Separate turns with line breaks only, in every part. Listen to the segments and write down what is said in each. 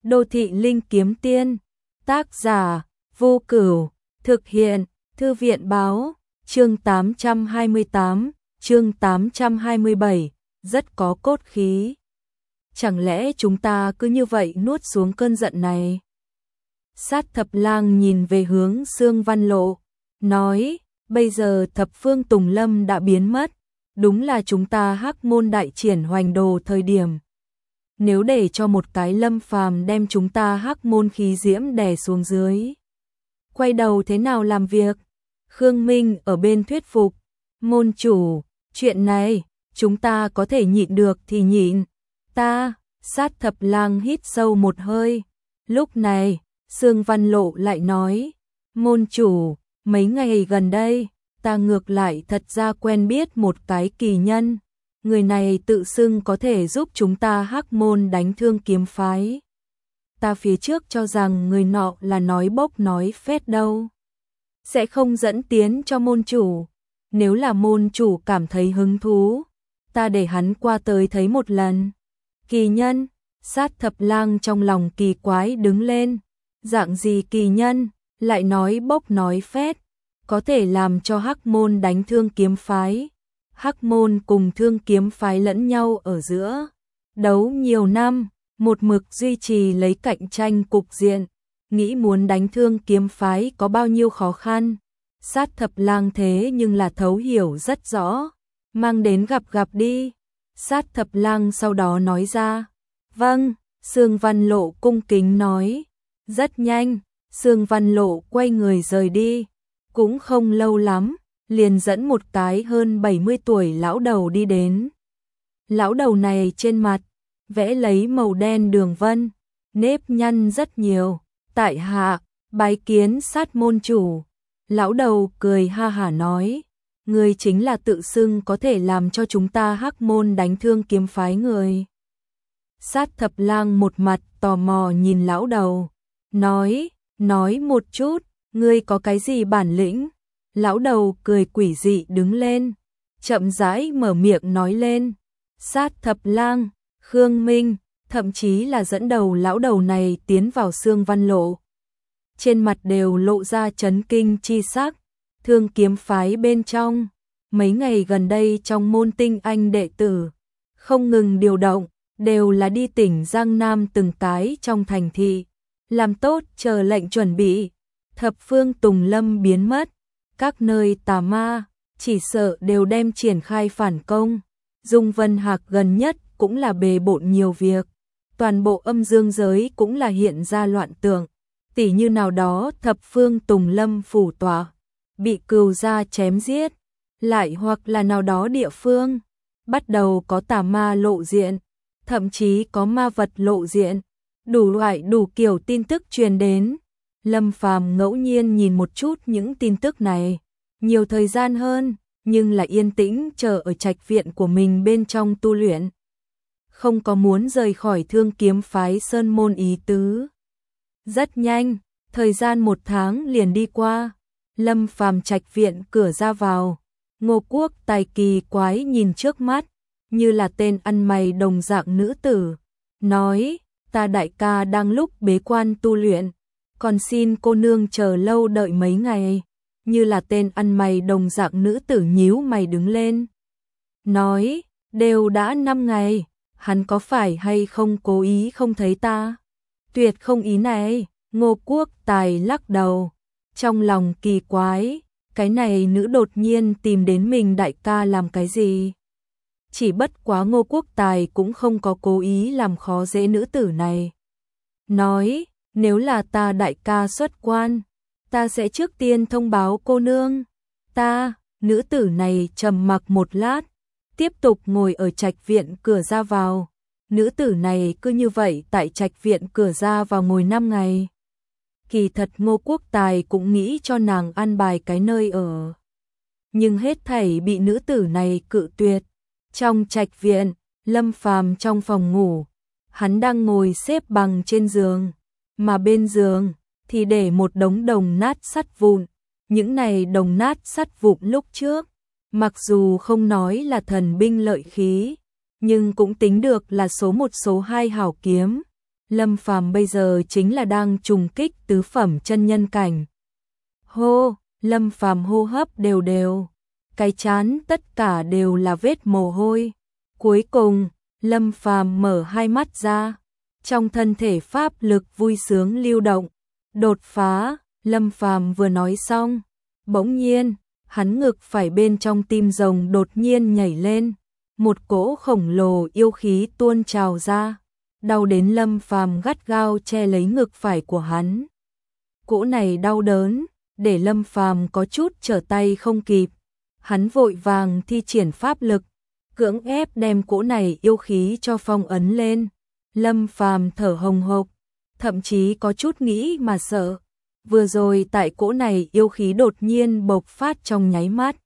Đô thị linh kiếm tiên, tác giả, Vô Cửu, thực hiện, Thư viện báo, chương 828, chương 827, rất có cốt khí. Chẳng lẽ chúng ta cứ như vậy nuốt xuống cơn giận này? Sát Thập Lang nhìn về hướng Sương Văn Lộ, nói, bây giờ Thập Phương Tùng Lâm đã biến mất, đúng là chúng ta Hắc Môn đại triển hoành đồ thời điểm. Nếu để cho một cái Lâm Phàm đem chúng ta Hắc Môn khí diễm đè xuống dưới, quay đầu thế nào làm việc? Khương Minh ở bên thuyết phục, môn chủ, chuyện này, chúng ta có thể nhịn được thì nhịn. Sát Thập Lang hít sâu một hơi. Lúc này, Sương Văn Lộ lại nói, môn chủ, mấy ngày gần đây, ta ngược lại thật ra quen biết một cái kỳ nhân. Người này tự xưng có thể giúp chúng ta Hắc Môn đánh Thương Kiếm phái. Ta phía trước cho rằng người nọ là nói bốc nói phét đâu. Sẽ không dẫn tiến cho môn chủ. Nếu là môn chủ cảm thấy hứng thú, ta để hắn qua tới thấy một lần. Kỳ nhân, Sát Thập Lang trong lòng kỳ quái đứng lên. Dạng gì kỳ nhân, lại nói bốc nói phét, có thể làm cho Hắc Môn đánh Thương Kiếm phái. Hắc Môn cùng Thương Kiếm phái lẫn nhau ở giữa đấu nhiều năm, một mực duy trì lấy cạnh tranh cục diện, nghĩ muốn đánh Thương Kiếm phái có bao nhiêu khó khăn. Sát Thập Lang thế nhưng là thấu hiểu rất rõ, mang đến gặp đi. Sát Thập Lang sau đó nói ra, vâng. Sương Văn Lộ cung kính nói, rất nhanh. Sương Văn Lộ quay người rời đi, cũng không lâu lắm, liền dẫn một cái hơn 70 tuổi lão đầu đi đến. Lão đầu này trên mặt vẽ lấy màu đen đường vân, nếp nhăn rất nhiều. Tại hạ bái kiến Sát môn chủ. Lão đầu cười ha hả nói, người chính là tự xưng có thể làm cho chúng ta Hắc Môn đánh Thương Kiếm phái người. Sát Thập Lang một mặt tò mò nhìn lão đầu, nói một chút, ngươi có cái gì bản lĩnh? Lão đầu cười quỷ dị đứng lên, chậm rãi mở miệng nói lên. Sát Thập Lang, Khương Minh, thậm chí là dẫn đầu lão đầu này tiến vào Sương Văn Lộ. Trên mặt đều lộ ra chấn kinh chi sắc. Thương Kiếm phái bên trong, mấy ngày gần đây trong môn tinh anh đệ tử, không ngừng điều động, đều là đi tỉnh Giang Nam từng cái trong thành thị, làm tốt chờ lệnh chuẩn bị. Thập Phương Tùng Lâm biến mất, các nơi tà ma, chỉ sợ đều đem triển khai phản công. Dung Vân Hạc gần nhất cũng là bề bộn nhiều việc, toàn bộ âm dương giới cũng là hiện ra loạn tượng. Tỉ như nào đó Thập Phương Tùng Lâm phủ tọa, bị cừu gia chém giết, lại hoặc là nào đó địa phương, bắt đầu có tà ma lộ diện, thậm chí có ma vật lộ diện, đủ loại đủ kiểu tin tức truyền đến. Lâm Phàm ngẫu nhiên nhìn một chút những tin tức này, nhiều thời gian hơn, nhưng là yên tĩnh chờ ở trạch viện của mình bên trong tu luyện. Không có muốn rời khỏi Thương Kiếm phái sơn môn ý tứ. Rất nhanh, thời gian 1 tháng liền đi qua, Lâm Phàm trạch viện cửa ra vào, Ngô Quốc Tài kỳ quái nhìn trước mắt, như là tên ăn mày đồng dạng nữ tử, nói, ta đại ca đang lúc bế quan tu luyện, còn xin cô nương chờ lâu đợi mấy ngày. Như là tên ăn mày đồng dạng nữ tử nhíu mày đứng lên, nói, đều đã 5 ngày, hắn có phải hay không cố ý không thấy ta? Tuyệt không ý này. Ngô Quốc Tài lắc đầu, trong lòng kỳ quái, cái này nữ đột nhiên tìm đến mình đại ca làm cái gì? Chỉ bất quá Ngô Quốc Tài cũng không có cố ý làm khó dễ nữ tử này. Nói, nếu là ta đại ca xuất quan, ta sẽ trước tiên thông báo cô nương. Nữ tử này trầm mặc một lát, tiếp tục ngồi ở trạch viện cửa ra vào. Nữ tử này cứ như vậy tại trạch viện cửa ra vào ngồi 5 ngày. Kỳ thật Ngô Quốc Tài cũng nghĩ cho nàng an bài cái nơi ở, nhưng hết thảy bị nữ tử này cự tuyệt. Trong trạch viện, Lâm Phàm trong phòng ngủ, hắn đang ngồi xếp bằng trên giường, mà bên giường thì để một đống đồng nát sắt vụn. Những này đồng nát sắt vụn lúc trước, mặc dù không nói là thần binh lợi khí, nhưng cũng tính được là số 1 số 2 hảo kiếm. Lâm Phàm bây giờ chính là đang trùng kích tứ phẩm chân nhân cảnh. Hô, Lâm Phàm hô hấp đều đều, cái trán tất cả đều là vết mồ hôi. Cuối cùng, Lâm Phàm mở hai mắt ra, trong thân thể pháp lực vui sướng lưu động, đột phá. Lâm Phàm vừa nói xong, bỗng nhiên, hắn ngực phải bên trong tim rồng đột nhiên nhảy lên, một cỗ khổng lồ yêu khí tuôn trào ra, đau đến Lâm Phàm gắt gao che lấy ngực phải của hắn. Cỗ này đau đớn, để Lâm Phàm có chút trở tay không kịp, hắn vội vàng thi triển pháp lực, cưỡng ép đem cỗ này yêu khí cho phong ấn lên. Lâm Phàm thở hồng hộc, thậm chí có chút nghĩ mà sợ. Vừa rồi tại cỗ này yêu khí đột nhiên bộc phát trong nháy mắt,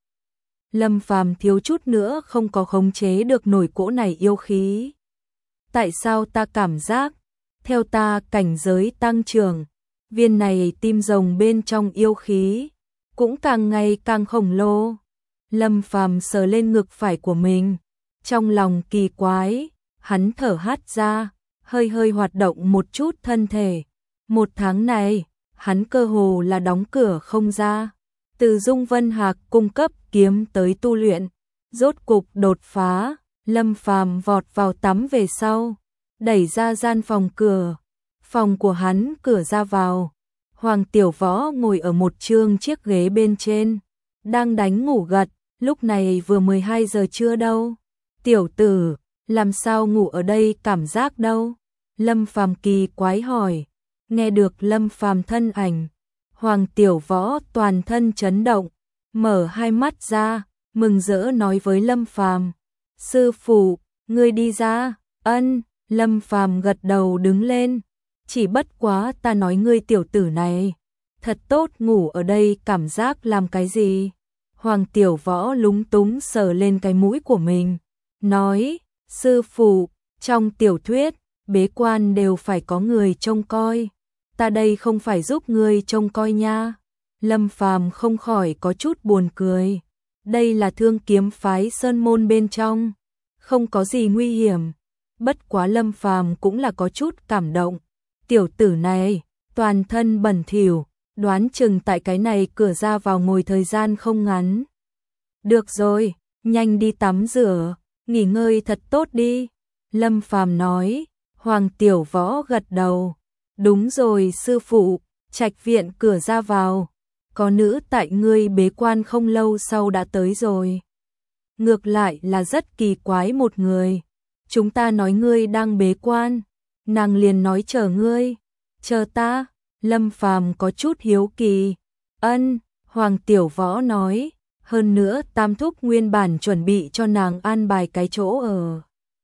Lâm Phàm thiếu chút nữa không có khống chế được nổi cỗ này yêu khí. Tại sao ta cảm giác, theo ta cảnh giới tăng trưởng, viên này tim rồng bên trong yêu khí cũng càng ngày càng khổng lồ. Lâm Phàm sờ lên ngực phải của mình, trong lòng kỳ quái, hắn thở hắt ra, hơi hơi hoạt động một chút thân thể. Một tháng này, hắn cơ hồ là đóng cửa không ra, từ Dung Vân Hạc cung cấp kiếm tới tu luyện, rốt cục đột phá. Lâm Phàm vọt vào tắm về sau, đẩy ra gian phòng cửa. Phòng của hắn cửa ra vào, Hoàng Tiểu Võ ngồi ở một chiếc ghế bên trên, đang đánh ngủ gật. Lúc này vừa 12 giờ trưa đâu. Tiểu tử, làm sao ngủ ở đây cảm giác đâu? Lâm Phàm kỳ quái hỏi. Nghe được Lâm Phàm thân ảnh, Hoàng Tiểu Võ toàn thân chấn động, mở hai mắt ra, mừng rỡ nói với Lâm Phàm: "Sư phụ, ngươi đi ra." "Ân." Lâm Phàm gật đầu đứng lên. "Chỉ bất quá ta nói ngươi tiểu tử này, thật tốt ngủ ở đây cảm giác làm cái gì?" Hoàng Tiểu Võ lúng túng sờ lên cái mũi của mình, nói: "Sư phụ, trong tiểu thuyết, bế quan đều phải có người trông coi. Ta đây không phải giúp ngươi trông coi nha." Lâm Phàm không khỏi có chút buồn cười. Đây là Thương Kiếm phái sơn môn bên trong, không có gì nguy hiểm. Bất quá Lâm Phàm cũng là có chút cảm động. Tiểu tử này, toàn thân bẩn thỉu, đoán chừng tại cái này cửa ra vào ngồi thời gian không ngắn. "Được rồi, nhanh đi tắm rửa, nghỉ ngơi thật tốt đi." Lâm Phàm nói. Hoàng Tiểu Võ gật đầu. "Đúng rồi sư phụ, trạch viện cửa ra vào, có nữ tại ngươi bế quan không lâu sau đã tới rồi. Ngược lại là rất kỳ quái một người. Chúng ta nói ngươi đang bế quan, nàng liền nói chờ ngươi." "Chờ ta?" Lâm Phàm có chút hiếu kỳ. "Ân." Hoàng Tiểu Võ nói. "Hơn nữa Tam Thúc nguyên bản chuẩn bị cho nàng an bài cái chỗ ở.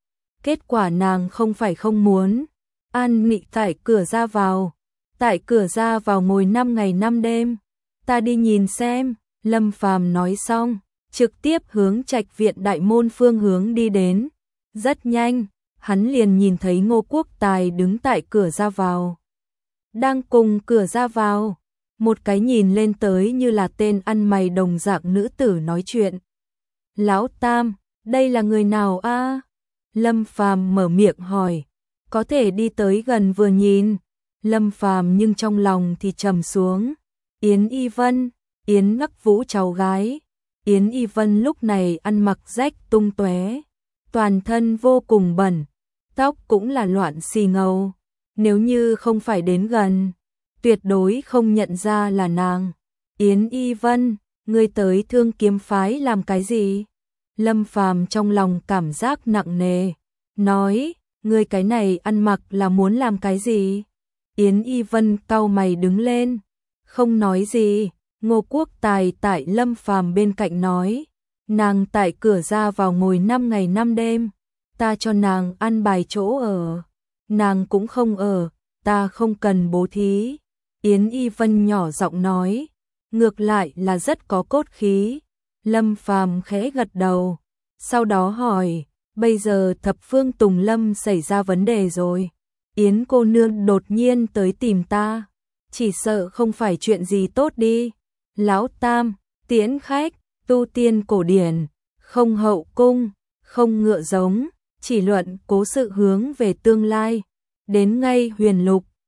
Kết quả nàng không phải không muốn, an nghỉ tại cửa ra vào. Tại cửa ra vào ngồi 5 ngày 5 đêm. Ta đi nhìn xem." Lâm Phàm nói xong, trực tiếp hướng trạch viện đại môn phương hướng đi đến. Rất nhanh, hắn liền nhìn thấy Ngô Quốc Tài đứng tại cửa ra vào. Đang cùng cửa ra vào, một cái nhìn lên tới như là tên ăn mày đồng dạng nữ tử nói chuyện. "Lão Tam, đây là người nào a?" Lâm Phàm mở miệng hỏi. "Có thể đi tới gần vừa nhìn." Lâm Phàm nhưng trong lòng thì trầm xuống. Yến Y Vân, Yến Ngắc Vũ cháu gái. Yến Y Vân lúc này ăn mặc rách tung tóe, toàn thân vô cùng bẩn, tóc cũng là loạn xì ngầu. Nếu như không phải đến gần, tuyệt đối không nhận ra là nàng. "Yến Y Vân, ngươi tới Thương Kiếm phái làm cái gì?" Lâm Phàm trong lòng cảm giác nặng nề, nói: "Ngươi cái này ăn mặc là muốn làm cái gì?" Yến Y Vân cau mày đứng lên, không nói gì. Ngô Quốc Tài tại Lâm Phàm bên cạnh nói: "Nàng tại cửa ra vào ngồi 5 ngày 5 đêm, ta cho nàng ăn bài chỗ ở, nàng cũng không ở, ta không cần bố thí." Yến Y Vân nhỏ giọng nói, ngược lại là rất có cốt khí. Lâm Phàm khẽ gật đầu, sau đó hỏi: "Bây giờ Thập Phương Tùng Lâm xảy ra vấn đề rồi, Yến cô nương đột nhiên tới tìm ta, chỉ sợ không phải chuyện gì tốt đi." "Lão Tam, tiễn khách, tu tiên cổ điển, không hậu cung, không ngựa giống, chỉ luận cố sự hướng về tương lai, đến ngay huyền lục,